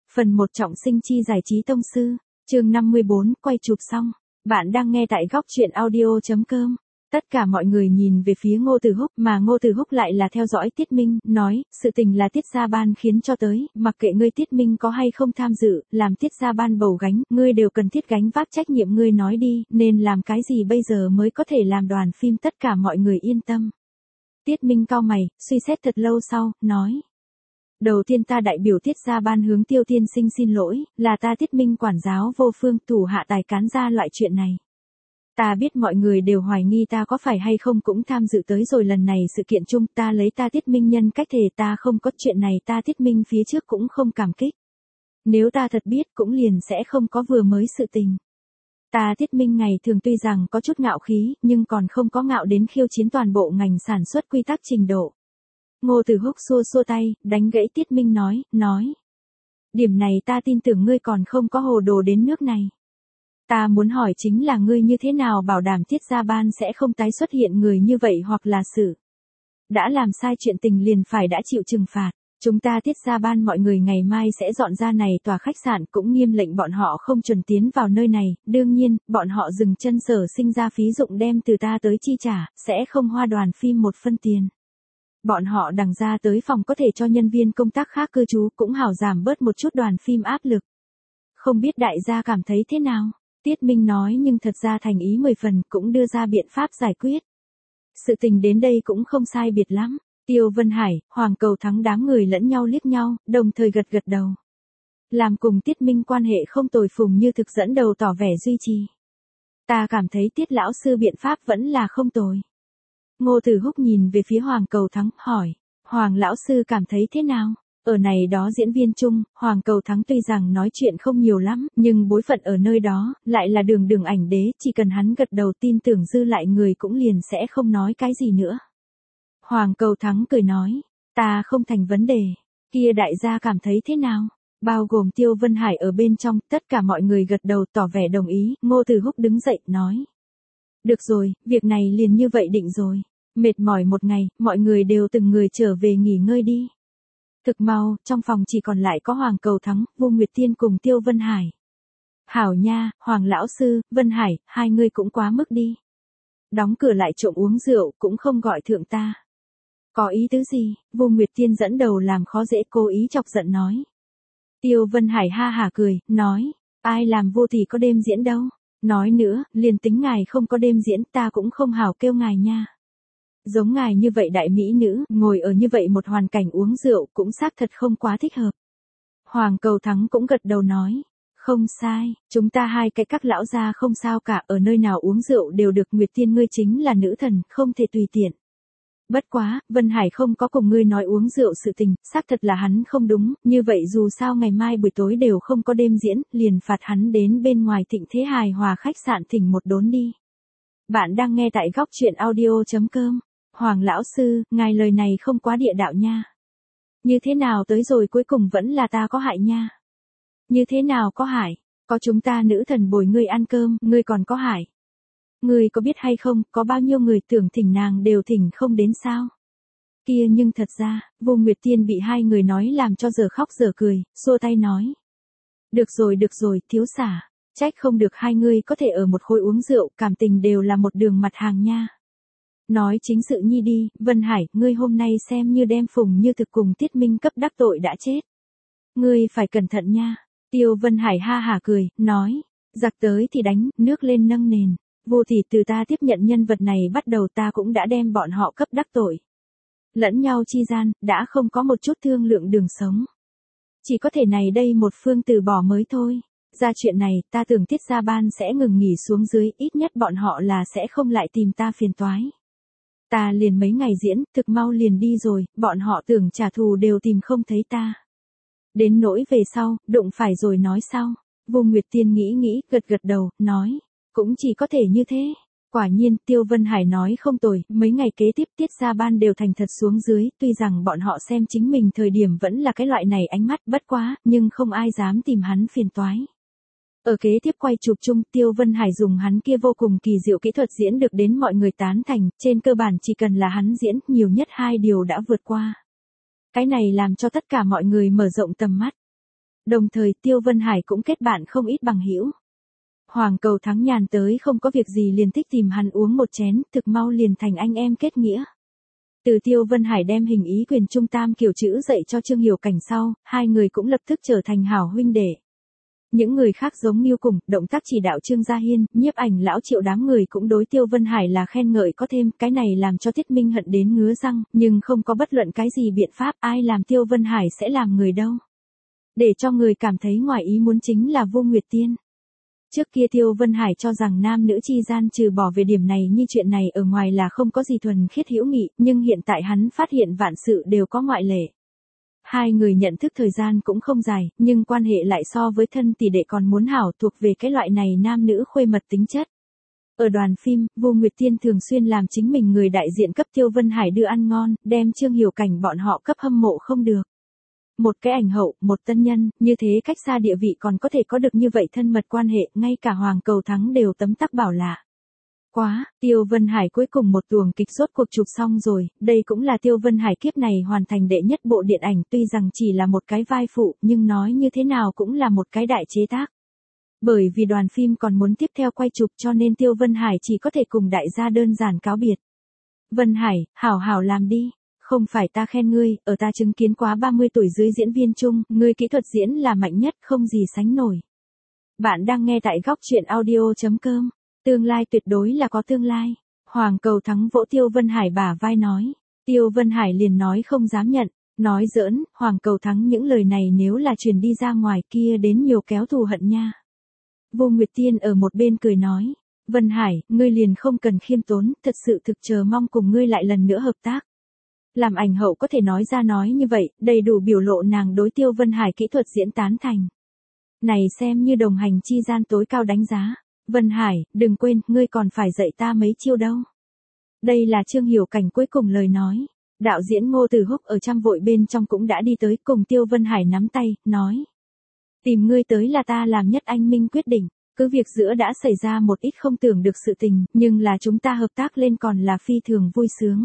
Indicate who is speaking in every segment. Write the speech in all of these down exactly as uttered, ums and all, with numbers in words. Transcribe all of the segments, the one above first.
Speaker 1: Phần một trọng sinh chi giải trí tông sư, chương năm mươi bốn, quay chụp xong. Bạn đang nghe tại góc truyện audio chấm com. Tất cả mọi người nhìn về phía Ngô Tử Húc mà Ngô Tử Húc lại là theo dõi Tiết Minh, nói, sự tình là Tiết Gia Ban khiến cho tới, mặc kệ ngươi Tiết Minh có hay không tham dự, làm Tiết Gia Ban bầu gánh, ngươi đều cần thiết gánh vác trách nhiệm, ngươi nói đi, nên làm cái gì bây giờ mới có thể làm đoàn phim tất cả mọi người yên tâm. Tiết Minh cau mày, suy xét thật lâu sau, nói. Đầu tiên ta đại biểu Tiết Gia Ban hướng Tiêu tiên sinh xin lỗi, là ta Tiết Minh quản giáo vô phương thủ hạ tài cán ra loại chuyện này. Ta biết mọi người đều hoài nghi ta có phải hay không cũng tham dự tới rồi lần này sự kiện chung, ta lấy ta Tiết Minh nhân cách thể ta không có chuyện này, ta Tiết Minh phía trước cũng không cảm kích. Nếu ta thật biết cũng liền sẽ không có vừa mới sự tình. Ta Tiết Minh ngày thường tuy rằng có chút ngạo khí, nhưng còn không có ngạo đến khiêu chiến toàn bộ ngành sản xuất quy tắc trình độ. Ngô Tử Húc xua xua tay, đánh gãy Tiết Minh nói, nói. Điểm này ta tin tưởng ngươi còn không có hồ đồ đến nước này. Ta muốn hỏi chính là ngươi như thế nào bảo đảm Tiết Gia Ban sẽ không tái xuất hiện người như vậy hoặc là sự. Đã làm sai chuyện tình liền phải đã chịu trừng phạt. Chúng ta Tiết Gia Ban mọi người ngày mai sẽ dọn ra này tòa khách sạn, cũng nghiêm lệnh bọn họ không chuẩn tiến vào nơi này, đương nhiên, bọn họ dừng chân sở sinh ra phí dụng đem từ ta tới chi trả, sẽ không hoa đoàn phim một phân tiền. Bọn họ đằng ra tới phòng có thể cho nhân viên công tác khác cư trú cũng hảo giảm bớt một chút đoàn phim áp lực. Không biết đại gia cảm thấy thế nào? Tiết Minh nói nhưng thật ra thành ý mười phần cũng đưa ra biện pháp giải quyết. Sự tình đến đây cũng không sai biệt lắm. Tiêu Vân Hải, Hoàng Cầu Thắng đám người lẫn nhau liếc nhau, đồng thời gật gật đầu. Làm cùng Tiết Minh quan hệ không tồi, Phùng Như Thực dẫn đầu tỏ vẻ duy trì. Ta cảm thấy Tiết lão sư biện pháp vẫn là không tồi. Ngô Tử Húc nhìn về phía Hoàng Cầu Thắng, hỏi, Hoàng lão sư cảm thấy thế nào? Ở này đó diễn viên chung, Hoàng Cầu Thắng tuy rằng nói chuyện không nhiều lắm, nhưng bối phận ở nơi đó, lại là đường đường ảnh đế, chỉ cần hắn gật đầu tin tưởng dư lại người cũng liền sẽ không nói cái gì nữa. Hoàng Cầu Thắng cười nói, ta không thành vấn đề, kia đại gia cảm thấy thế nào? Bao gồm Tiêu Vân Hải ở bên trong, tất cả mọi người gật đầu tỏ vẻ đồng ý, Ngô Tử Húc đứng dậy, nói. Được rồi, việc này liền như vậy định rồi. Mệt mỏi một ngày, mọi người đều từng người trở về nghỉ ngơi đi. Thực mau, trong phòng chỉ còn lại có Hoàng Cầu Thắng, Vô Nguyệt Tiên cùng Tiêu Vân Hải. Hảo nha, Hoàng lão sư, Vân Hải, hai người cũng quá mức đi. Đóng cửa lại trộm uống rượu, cũng không gọi thượng ta. Có ý tứ gì? Vô Nguyệt Tiên dẫn đầu làm khó dễ, cố ý chọc giận nói. Tiêu Vân Hải ha hả cười, nói, ai làm vô thì có đêm diễn đâu. Nói nữa, liền tính ngài không có đêm diễn ta cũng không hảo kêu ngài nha. Giống ngài như vậy đại mỹ nữ, ngồi ở như vậy một hoàn cảnh uống rượu cũng xác thật không quá thích hợp. Hoàng Cầu Thắng cũng gật đầu nói, không sai, chúng ta hai cái các lão gia không sao cả, ở nơi nào uống rượu đều được, Nguyệt Tiên ngươi chính là nữ thần, không thể tùy tiện. Bất quá, Vân Hải không có cùng ngươi nói uống rượu sự tình, xác thật là hắn không đúng, như vậy dù sao ngày mai buổi tối đều không có đêm diễn, liền phạt hắn đến bên ngoài Thịnh Thế Hài Hòa khách sạn thỉnh một đốn đi. Bạn đang nghe tại góc truyện audio chấm com. Hoàng lão sư, ngài lời này không quá địa đạo nha. Như thế nào tới rồi cuối cùng vẫn là ta có hại nha. Như thế nào có hại, có chúng ta nữ thần bồi ngươi ăn cơm, ngươi còn có hại. Ngươi có biết hay không, có bao nhiêu người tưởng thỉnh nàng đều thỉnh không đến sao? Kia nhưng thật ra, Vô Nguyệt Tiên bị hai người nói làm cho giờ khóc giờ cười, xua tay nói. Được rồi được rồi, thiếu xả, trách không được hai ngươi có thể ở một khối uống rượu, cảm tình đều là một đường mặt hàng nha. Nói chính sự nhi đi, Vân Hải, ngươi hôm nay xem như đem Phùng Như Thực cùng Tiết Minh cấp đắc tội đã chết. Ngươi phải cẩn thận nha. Tiêu Vân Hải ha hả cười, nói, giặc tới thì đánh, nước lên nâng nền. Vô thì từ ta tiếp nhận nhân vật này bắt đầu ta cũng đã đem bọn họ cấp đắc tội. Lẫn nhau chi gian, đã không có một chút thương lượng đường sống. Chỉ có thể này đây một phương từ bỏ mới thôi. Ra chuyện này, ta tưởng Tiết Gia Ban sẽ ngừng nghỉ xuống dưới, ít nhất bọn họ là sẽ không lại tìm ta phiền toái. Ta liền mấy ngày diễn, thực mau liền đi rồi, bọn họ tưởng trả thù đều tìm không thấy ta. Đến nỗi về sau, đụng phải rồi nói sau. Vô Nguyệt Tiên nghĩ nghĩ, gật gật đầu, nói, cũng chỉ có thể như thế. Quả nhiên, Tiêu Vân Hải nói không tồi, mấy ngày kế tiếp Tiết Gia Ban đều thành thật xuống dưới, tuy rằng bọn họ xem chính mình thời điểm vẫn là cái loại này ánh mắt bất quá, nhưng không ai dám tìm hắn phiền toái. Ở kế tiếp quay chụp chung, Tiêu Vân Hải dùng hắn kia vô cùng kỳ diệu kỹ thuật diễn được đến mọi người tán thành, trên cơ bản chỉ cần là hắn diễn, nhiều nhất hai điều đã vượt qua. Cái này làm cho tất cả mọi người mở rộng tầm mắt. Đồng thời Tiêu Vân Hải cũng kết bạn không ít bằng hữu. Hoàng Cầu Thắng nhàn tới không có việc gì liền thích tìm hắn uống một chén, thực mau liền thành anh em kết nghĩa. Từ Tiêu Vân Hải đem hình ý quyền trung tam kiểu chữ dạy cho Trương Hiểu Cảnh sau, hai người cũng lập tức trở thành hảo huynh đệ. Những người khác giống như cùng, động tác chỉ đạo Trương Gia Hiên, nhiếp ảnh lão Triệu đám người cũng đối Tiêu Vân Hải là khen ngợi có thêm, cái này làm cho Tiết Minh hận đến ngứa răng, nhưng không có bất luận cái gì biện pháp, ai làm Tiêu Vân Hải sẽ làm người đâu. Để cho người cảm thấy ngoài ý muốn chính là Vô Nguyệt Tiên. Trước kia Tiêu Vân Hải cho rằng nam nữ chi gian trừ bỏ về điểm này như chuyện này ở ngoài là không có gì thuần khiết hữu nghị, nhưng hiện tại hắn phát hiện vạn sự đều có ngoại lệ. Hai người nhận thức thời gian cũng không dài, nhưng quan hệ lại so với thân tỷ đệ còn muốn hảo, thuộc về cái loại này nam nữ khuê mật tính chất. Ở đoàn phim, Vô Nguyệt Tiên thường xuyên làm chính mình người đại diện cấp Tiêu Vân Hải đưa ăn ngon, đem Trương Hiểu Cảnh bọn họ cấp hâm mộ không được. Một cái ảnh hậu, một tân nhân, như thế cách xa địa vị còn có thể có được như vậy thân mật quan hệ, ngay cả Hoàng Cầu Thắng đều tấm tắc bảo lạ. Quá, Tiêu Vân Hải cuối cùng một tuồng kịch rốt cuộc chụp xong rồi, đây cũng là Tiêu Vân Hải kiếp này hoàn thành đệ nhất bộ điện ảnh, tuy rằng chỉ là một cái vai phụ, nhưng nói như thế nào cũng là một cái đại chế tác. Bởi vì đoàn phim còn muốn tiếp theo quay chụp cho nên Tiêu Vân Hải chỉ có thể cùng đại gia đơn giản cáo biệt. Vân Hải, hảo hảo làm đi. Không phải ta khen ngươi, ở ta chứng kiến quá ba mươi tuổi dưới diễn viên chung, ngươi kỹ thuật diễn là mạnh nhất, không gì sánh nổi. Bạn đang nghe tại góc truyện audio chấm com. Tương lai tuyệt đối là có tương lai. Hoàng Cầu Thắng vỗ Tiêu Vân Hải bả vai nói. Tiêu Vân Hải liền nói không dám nhận. Nói giỡn, Hoàng Cầu Thắng những lời này nếu là truyền đi ra ngoài kia đến nhiều kéo thù hận nha. Vô Nguyệt Tiên ở một bên cười nói. Vân Hải, ngươi liền không cần khiêm tốn, thật sự thực chờ mong cùng ngươi lại lần nữa hợp tác. Làm ảnh hậu có thể nói ra nói như vậy, đầy đủ biểu lộ nàng đối Tiêu Vân Hải kỹ thuật diễn tán thành. Này xem như đồng hành chi gian tối cao đánh giá. Vân Hải, đừng quên, ngươi còn phải dạy ta mấy chiêu đâu. Đây là Trương Hiểu Cảnh cuối cùng lời nói. Đạo diễn Ngô Tử Húc ở trăm vội bên trong cũng đã đi tới cùng Tiêu Vân Hải nắm tay, nói. Tìm ngươi tới là ta làm nhất anh minh quyết định, cứ việc giữa đã xảy ra một ít không tưởng được sự tình, nhưng là chúng ta hợp tác lên còn là phi thường vui sướng.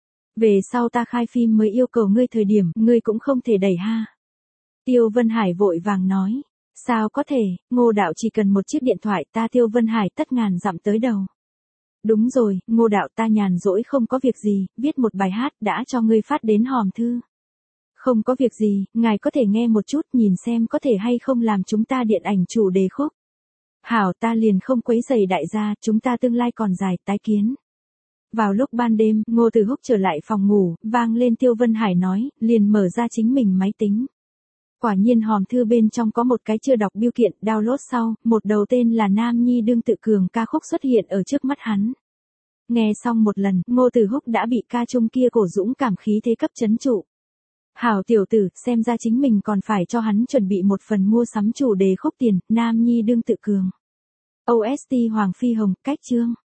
Speaker 1: Về sau ta khai phim mới yêu cầu ngươi thời điểm, ngươi cũng không thể đẩy ha. Tiêu Vân Hải vội vàng nói. Sao có thể, Ngô đạo chỉ cần một chiếc điện thoại ta Tiêu Vân Hải tất ngàn dặm tới đầu. Đúng rồi, Ngô đạo ta nhàn rỗi không có việc gì, viết một bài hát đã cho ngươi phát đến hòm thư. Không có việc gì, ngài có thể nghe một chút nhìn xem có thể hay không làm chúng ta điện ảnh chủ đề khúc. Hảo ta liền không quấy rầy đại gia, chúng ta tương lai còn dài, tái kiến. Vào lúc ban đêm, Ngô Tử Húc trở lại phòng ngủ, vang lên Tiêu Vân Hải nói, liền mở ra chính mình máy tính. Quả nhiên hòm thư bên trong có một cái chưa đọc bưu kiện, download sau, một đầu tên là Nam Nhi đương tự cường ca khúc xuất hiện ở trước mắt hắn. Nghe xong một lần, Ngô Tử Húc đã bị ca trung kia cổ dũng cảm khí thế cấp chấn trụ. Hảo tiểu tử, xem ra chính mình còn phải cho hắn chuẩn bị một phần mua sắm chủ đề khúc tiền, Nam Nhi đương tự cường. ô ét tê Hoàng Phi Hồng, cách chương.